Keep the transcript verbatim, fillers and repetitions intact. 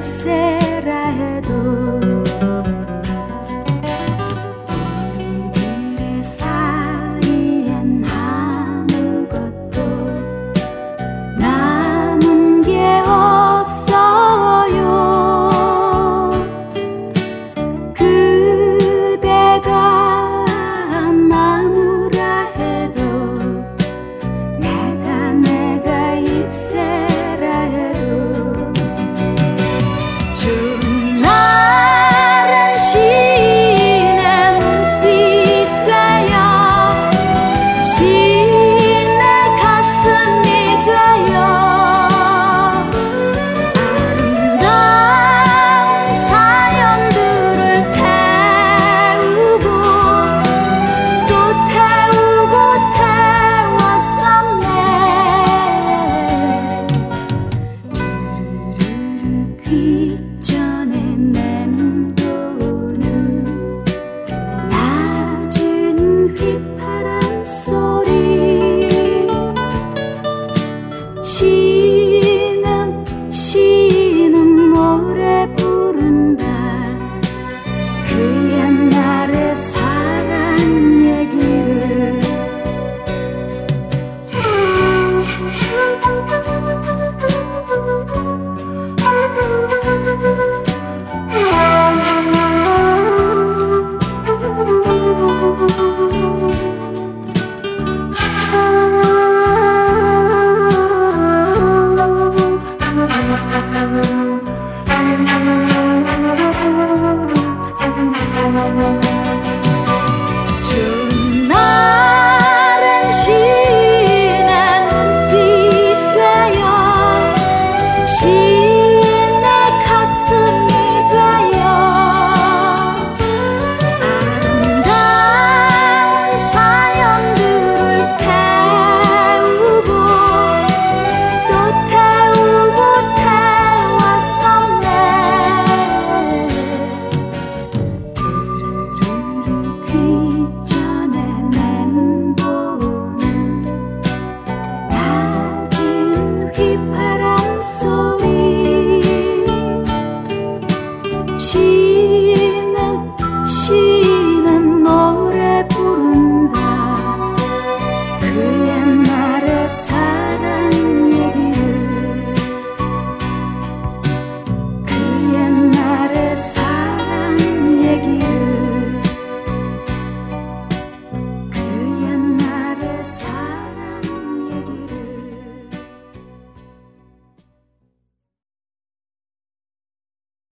잎새라 해도 우리들의 사이엔 아무것도 남은 게 없어요. 그대가 나무라 해도 내가 내가 잎새라 해도 추운 날은 시내 눈빛 되어 시내 가슴이 되어 아름다운 사연들을 태우고 또 태우고 태웠었네. 두루루루 귓전에 맴도는 낮은 휘파람 소리 시는 시는 노래 부른다. 그 옛날의 사랑 얘기를 추운 날은 시내 눈빛 되어 시내 가슴이 되어 아름다운 사연들을 태우고 또 태우고 태웠었네. 두루루루 귓전에 맴도는 낮은 휘파람 소리